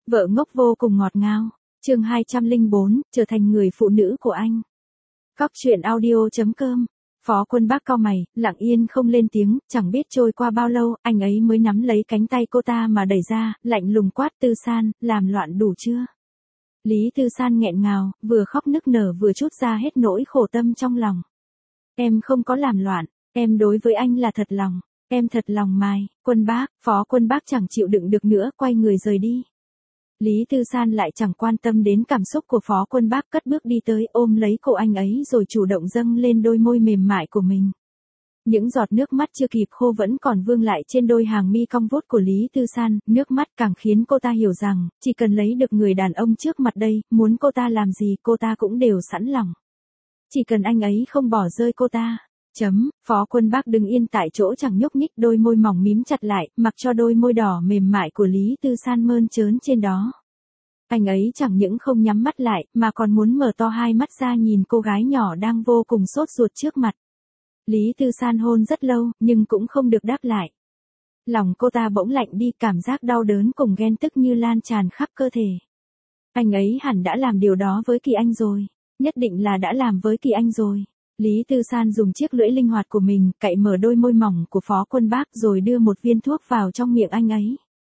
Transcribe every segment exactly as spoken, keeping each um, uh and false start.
Vợ ngốc vô cùng ngọt ngào. Chương hai trăm lẻ bốn, trở thành người phụ nữ của anh. Cóc truyện audio chấm com. Phó Quân Bác cau mày, lặng yên không lên tiếng, chẳng biết trôi qua bao lâu, anh ấy mới nắm lấy cánh tay cô ta mà đẩy ra, lạnh lùng quát: Tư San, làm loạn đủ chưa? Lý Tư San nghẹn ngào, vừa khóc nức nở vừa trút ra hết nỗi khổ tâm trong lòng. Em không có làm loạn, em đối với anh là thật lòng, em thật lòng mài. Quân Bác, Phó Quân Bác chẳng chịu đựng được nữa, quay người rời đi. Lý Tư San lại chẳng quan tâm đến cảm xúc của Phó Quân Bác, cất bước đi tới ôm lấy cổ anh ấy rồi chủ động dâng lên đôi môi mềm mại của mình. Những giọt nước mắt chưa kịp khô vẫn còn vương lại trên đôi hàng mi cong vút của Lý Tư San, nước mắt càng khiến cô ta hiểu rằng, chỉ cần lấy được người đàn ông trước mặt đây, muốn cô ta làm gì cô ta cũng đều sẵn lòng. Chỉ cần anh ấy không bỏ rơi cô ta. Chấm, Phó Quân Bác đứng yên tại chỗ chẳng nhúc nhích, đôi môi mỏng mím chặt lại, mặc cho đôi môi đỏ mềm mại của Lý Tư San mơn trớn trên đó. Anh ấy chẳng những không nhắm mắt lại, mà còn muốn mở to hai mắt ra nhìn cô gái nhỏ đang vô cùng sốt ruột trước mặt. Lý Tư San hôn rất lâu, nhưng cũng không được đáp lại. Lòng cô ta bỗng lạnh đi, cảm giác đau đớn cùng ghen tức như lan tràn khắp cơ thể. Anh ấy hẳn đã làm điều đó với Kỳ Anh rồi. Nhất định là đã làm với Kỳ Anh rồi. Lý Tư San dùng chiếc lưỡi linh hoạt của mình, cạy mở đôi môi mỏng của Phó Quân Bác rồi đưa một viên thuốc vào trong miệng anh ấy.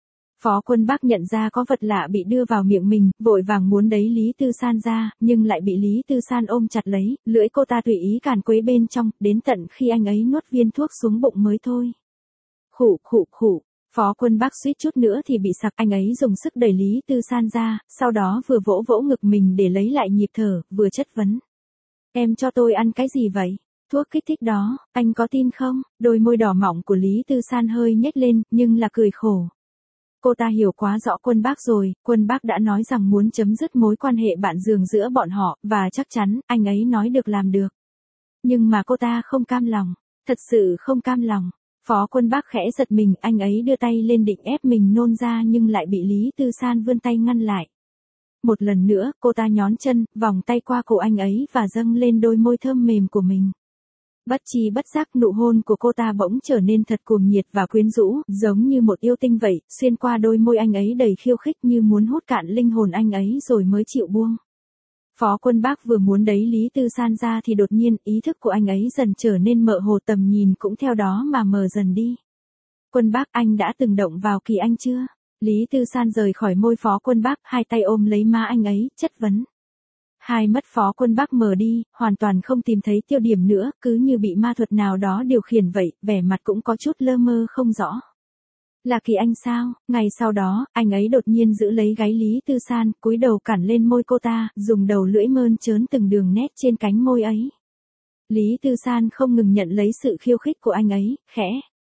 Phó Quân Bác nhận ra có vật lạ bị đưa vào miệng mình, vội vàng muốn đẩy Lý Tư San ra, nhưng lại bị Lý Tư San ôm chặt lấy, lưỡi cô ta tùy ý càn quấy bên trong, đến tận khi anh ấy nuốt viên thuốc xuống bụng mới thôi. Khụ khụ khụ, Phó Quân Bác suýt chút nữa thì bị sặc, anh ấy dùng sức đẩy Lý Tư San ra, sau đó vừa vỗ vỗ ngực mình để lấy lại nhịp thở, vừa chất vấn. Em cho tôi ăn cái gì vậy? Thuốc kích thích đó, anh có tin không? Đôi môi đỏ mọng của Lý Tư San hơi nhếch lên, nhưng là cười khổ. Cô ta hiểu quá rõ Quân Bác rồi, Quân Bác đã nói rằng muốn chấm dứt mối quan hệ bạn giường giữa bọn họ, và chắc chắn, anh ấy nói được làm được. Nhưng mà cô ta không cam lòng, thật sự không cam lòng. Phó Quân Bác khẽ giật mình, anh ấy đưa tay lên định ép mình nôn ra nhưng lại bị Lý Tư San vươn tay ngăn lại. Một lần nữa, cô ta nhón chân, vòng tay qua cổ anh ấy và dâng lên đôi môi thơm mềm của mình. Bất chi bất giác nụ hôn của cô ta bỗng trở nên thật cuồng nhiệt và quyến rũ, giống như một yêu tinh vậy, xuyên qua đôi môi anh ấy đầy khiêu khích như muốn hút cạn linh hồn anh ấy rồi mới chịu buông. Phó Quân Bác vừa muốn đẩy Lý Tư San ra thì đột nhiên ý thức của anh ấy dần trở nên mơ hồ, tầm nhìn cũng theo đó mà mờ dần đi. Quân Bác, anh đã từng động vào Kỳ Anh chưa? Lý Tư San rời khỏi môi Phó Quân Bác, hai tay ôm lấy má anh ấy, chất vấn. Hai mắt Phó Quân Bác mờ đi, hoàn toàn không tìm thấy tiêu điểm nữa, cứ như bị ma thuật nào đó điều khiển vậy, vẻ mặt cũng có chút lơ mơ không rõ. Là Kỳ Anh sao? Ngày sau đó, anh ấy đột nhiên giữ lấy gáy Lý Tư San, cúi đầu cản lên môi cô ta, dùng đầu lưỡi mơn trớn từng đường nét trên cánh môi ấy. Lý Tư San không ngừng nhận lấy sự khiêu khích của anh ấy, khẽ.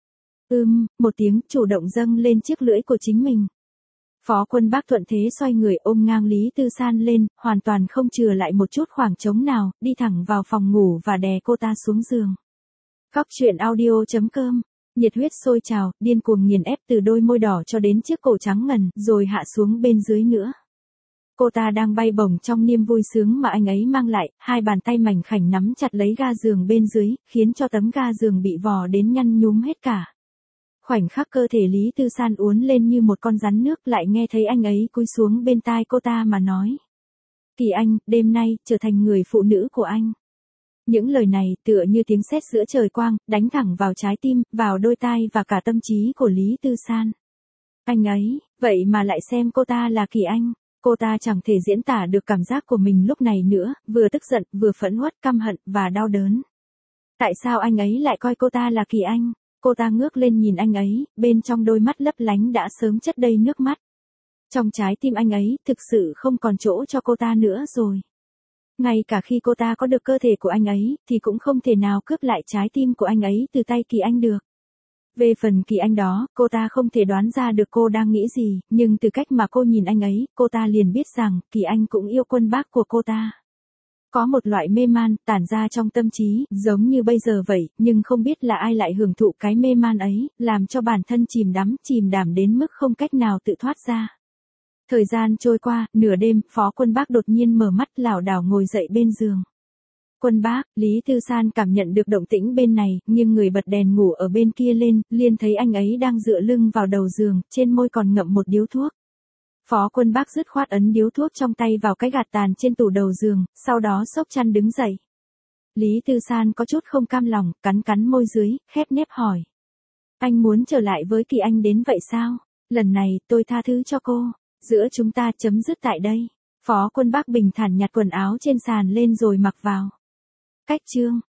Ưm, một tiếng, chủ động dâng lên chiếc lưỡi của chính mình. Phó Quân Bác thuận thế xoay người ôm ngang Lý Tư San lên, hoàn toàn không chừa lại một chút khoảng trống nào, đi thẳng vào phòng ngủ và đè cô ta xuống giường. Cóc truyện audio chấm com. Nhiệt huyết sôi trào, điên cuồng nghiền ép từ đôi môi đỏ cho đến chiếc cổ trắng ngần, rồi hạ xuống bên dưới nữa. Cô ta đang bay bổng trong niềm vui sướng mà anh ấy mang lại, hai bàn tay mảnh khảnh nắm chặt lấy ga giường bên dưới, khiến cho tấm ga giường bị vò đến nhăn nhúm hết cả. Khoảnh khắc cơ thể Lý Tư San uốn lên như một con rắn nước, lại nghe thấy anh ấy cúi xuống bên tai cô ta mà nói. Kỳ Anh, đêm nay, trở thành người phụ nữ của anh. Những lời này tựa như tiếng sét giữa trời quang, đánh thẳng vào trái tim, vào đôi tai và cả tâm trí của Lý Tư San. Anh ấy, vậy mà lại xem cô ta là Kỳ Anh. Cô ta chẳng thể diễn tả được cảm giác của mình lúc này nữa, vừa tức giận, vừa phẫn uất, căm hận, và đau đớn. Tại sao anh ấy lại coi cô ta là Kỳ Anh? Cô ta ngước lên nhìn anh ấy, bên trong đôi mắt lấp lánh đã sớm chất đầy nước mắt. Trong trái tim anh ấy, thực sự không còn chỗ cho cô ta nữa rồi. Ngay cả khi cô ta có được cơ thể của anh ấy, thì cũng không thể nào cướp lại trái tim của anh ấy từ tay Kỳ Anh được. Về phần Kỳ Anh đó, cô ta không thể đoán ra được cô đang nghĩ gì, nhưng từ cách mà cô nhìn anh ấy, cô ta liền biết rằng, Kỳ Anh cũng yêu Quân Bác của cô ta. Có một loại mê man, tản ra trong tâm trí, giống như bây giờ vậy, nhưng không biết là ai lại hưởng thụ cái mê man ấy, làm cho bản thân chìm đắm, chìm đàm đến mức không cách nào tự thoát ra. Thời gian trôi qua, nửa đêm, Phó Quân Bác đột nhiên mở mắt lảo đảo ngồi dậy bên giường. Quân Bác, Lý Tư San cảm nhận được động tĩnh bên này, nhưng người bật đèn ngủ ở bên kia lên, liền thấy anh ấy đang dựa lưng vào đầu giường, trên môi còn ngậm một điếu thuốc. Phó Quân Bác dứt khoát ấn điếu thuốc trong tay vào cái gạt tàn trên tủ đầu giường, sau đó xốc chăn đứng dậy. Lý Tư San có chút không cam lòng, cắn cắn môi dưới, khép nép hỏi. Anh muốn trở lại với Kỳ Anh đến vậy sao? Lần này, tôi tha thứ cho cô. Giữa chúng ta chấm dứt tại đây. Phó Quân Bác bình thản nhặt quần áo trên sàn lên rồi mặc vào. Cách chương.